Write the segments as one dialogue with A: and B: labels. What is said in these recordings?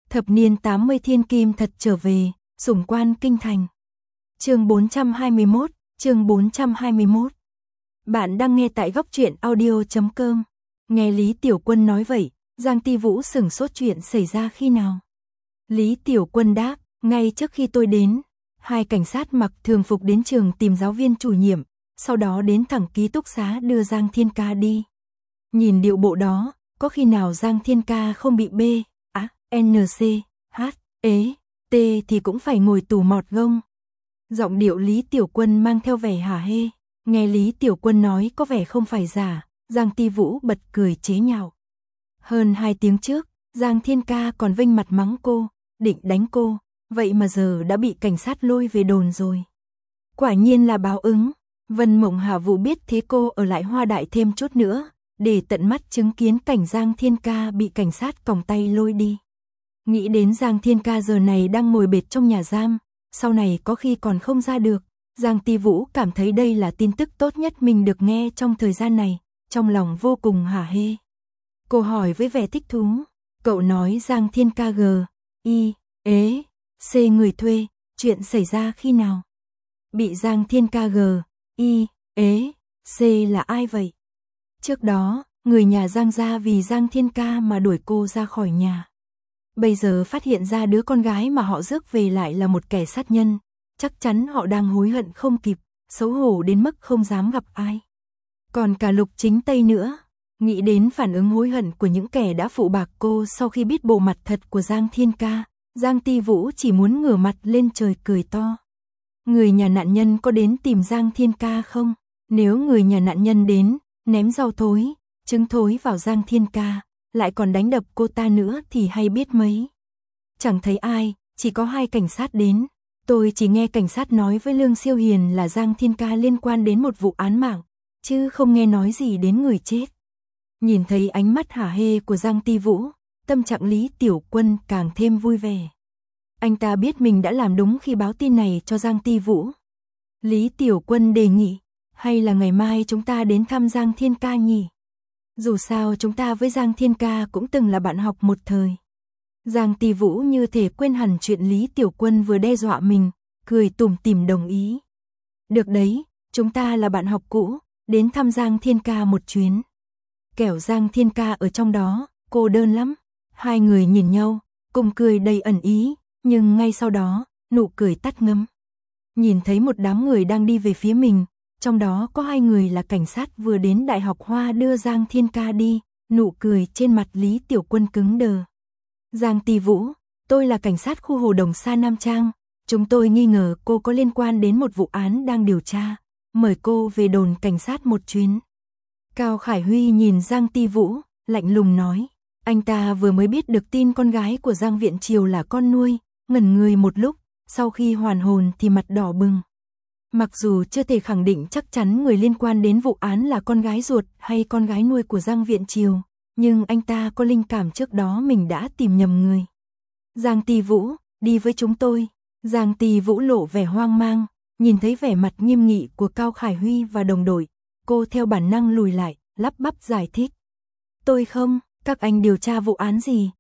A: Thập niên 80 thiên kim thật trở về, sủng quan kinh thành. Chương 421, chương 421. Bạn đang nghe tại góc truyện audio.com. Nghe Lý Tiểu Quân nói vậy, Giang Ti Vũ sửng sốt chuyện xảy ra khi nào. Lý Tiểu Quân đáp, ngay trước khi tôi đến, hai cảnh sát mặc thường phục đến trường tìm giáo viên chủ nhiệm, sau đó đến thẳng ký túc xá đưa Giang Thiên Ca đi. Nhìn điệu bộ đó, có khi nào Giang Thiên Ca không bị B, N, C, H, E, T thì cũng phải ngồi tù mọt gông. Giọng điệu Lý Tiểu Quân mang theo vẻ hả hê, nghe Lý Tiểu Quân nói có vẻ không phải giả, Giang Ti Vũ bật cười chế nhạo. Hơn 2 tiếng trước, Giang Thiên Ca còn vênh mặt mắng cô, định đánh cô, vậy mà giờ đã bị cảnh sát lôi về đồn rồi. Quả nhiên là báo ứng, Vân Mộng Hà Vũ biết thế cô ở lại Hoa Đại thêm chút nữa, để tận mắt chứng kiến cảnh Giang Thiên Ca bị cảnh sát còng tay lôi đi. Nghĩ đến Giang Thiên Ca giờ này đang ngồi bệt trong nhà giam, sau này có khi còn không ra được, Giang Ti Vũ cảm thấy đây là tin tức tốt nhất mình được nghe trong thời gian này, trong lòng vô cùng hả hê. Cô hỏi với vẻ thích thú, cậu nói Giang Thiên Ca G, I, E, C người thuê, chuyện xảy ra khi nào? Bị Giang Thiên Ca G, I, E, C là ai vậy? Trước đó, người nhà Giang gia vì Giang Thiên Ca mà đuổi cô ra khỏi nhà. Bây giờ phát hiện ra đứa con gái mà họ rước về lại là một kẻ sát nhân, chắc chắn họ đang hối hận không kịp, xấu hổ đến mức không dám gặp ai. Còn cả Lục Chính Tây nữa, nghĩ đến phản ứng hối hận của những kẻ đã phụ bạc cô sau khi biết bộ mặt thật của Giang Thiên Ca, Giang Ti Vũ chỉ muốn ngửa mặt lên trời cười to. Người nhà nạn nhân có đến tìm Giang Thiên Ca không? Nếu người nhà nạn nhân đến, ném rau thối, trứng thối vào Giang Thiên Ca, lại còn đánh đập cô ta nữa thì hay biết mấy. Chẳng thấy ai, chỉ có 2 cảnh sát đến. Tôi chỉ nghe cảnh sát nói với Lương Siêu Hiền là Giang Thiên Ca liên quan đến một vụ án mạng, chứ không nghe nói gì đến người chết. Nhìn thấy ánh mắt hả hê của Giang Ti Vũ, tâm trạng Lý Tiểu Quân càng thêm vui vẻ. Anh ta biết mình đã làm đúng khi báo tin này cho Giang Ti Vũ. Lý Tiểu Quân đề nghị, hay là ngày mai chúng ta đến thăm Giang Thiên Ca nhỉ? Dù sao chúng ta với Giang Thiên Ca cũng từng là bạn học một thời. Giang Ti Vũ như thể quên hẳn chuyện Lý Tiểu Quân vừa đe dọa mình, cười tủm tỉm đồng ý. Được đấy, chúng ta là bạn học cũ, đến thăm Giang Thiên Ca một chuyến. Kẻo Giang Thiên Ca ở trong đó, cô đơn lắm. Hai người nhìn nhau, cùng cười đầy ẩn ý, nhưng ngay sau đó, nụ cười tắt ngấm. Nhìn thấy một đám người đang đi về phía mình, trong đó có 2 người là cảnh sát vừa đến Đại học Hoa đưa Giang Thiên Ca đi, nụ cười trên mặt Lý Tiểu Quân cứng đờ. Giang Ti Vũ, tôi là cảnh sát khu Hồ Đồng Sa Nam Trang, chúng tôi nghi ngờ cô có liên quan đến một vụ án đang điều tra, mời cô về đồn cảnh sát một chuyến. Cao Khải Huy nhìn Giang Ti Vũ, lạnh lùng nói, anh ta vừa mới biết được tin con gái của Giang Viện Triều là con nuôi, ngẩn người một lúc, sau khi hoàn hồn thì mặt đỏ bừng. Mặc dù chưa thể khẳng định chắc chắn người liên quan đến vụ án là con gái ruột hay con gái nuôi của Giang Viện Triều, nhưng anh ta có linh cảm trước đó mình đã tìm nhầm người. Giang Ti Vũ, đi với chúng tôi. Giang Ti Vũ lộ vẻ hoang mang, nhìn thấy vẻ mặt nghiêm nghị của Cao Khải Huy và đồng đội, cô theo bản năng lùi lại, lắp bắp giải thích. Tôi không, các anh điều tra vụ án gì,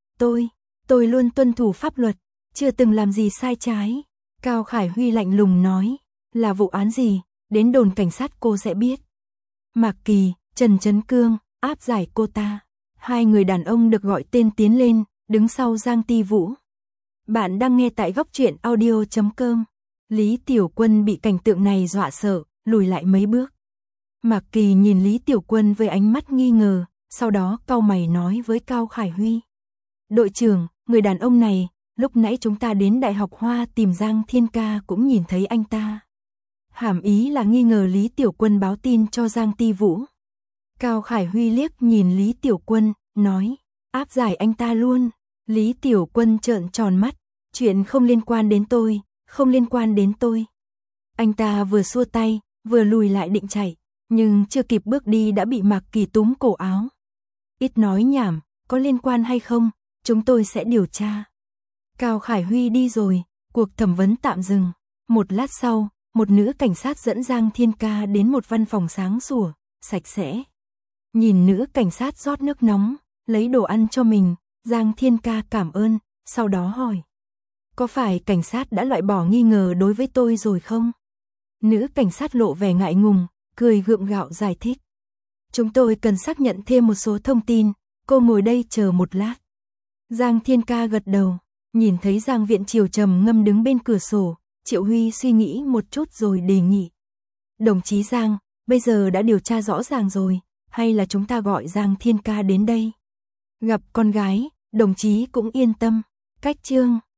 A: tôi luôn tuân thủ pháp luật, chưa từng làm gì sai trái. Cao Khải Huy lạnh lùng nói, là vụ án gì, đến đồn cảnh sát cô sẽ biết. Mạc Kỳ, Trần Trấn Cương, áp giải cô ta. 2 người đàn ông được gọi tên tiến lên, đứng sau Giang Ti Vũ. Bạn đang nghe tại góc truyện audio.com. Lý Tiểu Quân bị cảnh tượng này dọa sợ, lùi lại mấy bước. Mạc Kỳ nhìn Lý Tiểu Quân với ánh mắt nghi ngờ, sau đó cau mày nói với Cao Khải Huy. Đội trưởng, người đàn ông này, lúc nãy chúng ta đến Đại học Hoa tìm Giang Thiên Ca cũng nhìn thấy anh ta. Hàm ý là nghi ngờ Lý Tiểu Quân báo tin cho Giang Ti Vũ. Cao Khải Huy liếc nhìn Lý Tiểu Quân, nói, áp giải anh ta luôn. Lý Tiểu Quân trợn tròn mắt, chuyện không liên quan đến tôi, không liên quan đến tôi. Anh ta vừa xua tay, vừa lùi lại định chạy, nhưng chưa kịp bước đi đã bị Mạc Kỳ túm cổ áo. Ít nói nhảm, có liên quan hay không, chúng tôi sẽ điều tra. Cao Khải Huy đi rồi, cuộc thẩm vấn tạm dừng. Một lát sau, một nữ cảnh sát dẫn Giang Thiên Ca đến một văn phòng sáng sủa, sạch sẽ. Nhìn nữ cảnh sát rót nước nóng, lấy đồ ăn cho mình, Giang Thiên Ca cảm ơn, sau đó hỏi. Có phải cảnh sát đã loại bỏ nghi ngờ đối với tôi rồi không? Nữ cảnh sát lộ vẻ ngại ngùng, cười gượng gạo giải thích. Chúng tôi cần xác nhận thêm một số thông tin, cô ngồi đây chờ một lát. Giang Thiên Ca gật đầu, nhìn thấy Giang Viện Triều trầm ngâm đứng bên cửa sổ, Triệu Huy suy nghĩ một chút rồi đề nghị. Đồng chí Giang, bây giờ đã điều tra rõ ràng rồi, hay là chúng ta gọi Giang Thiên Ca đến đây? Gặp con gái, đồng chí cũng yên tâm. Cách chương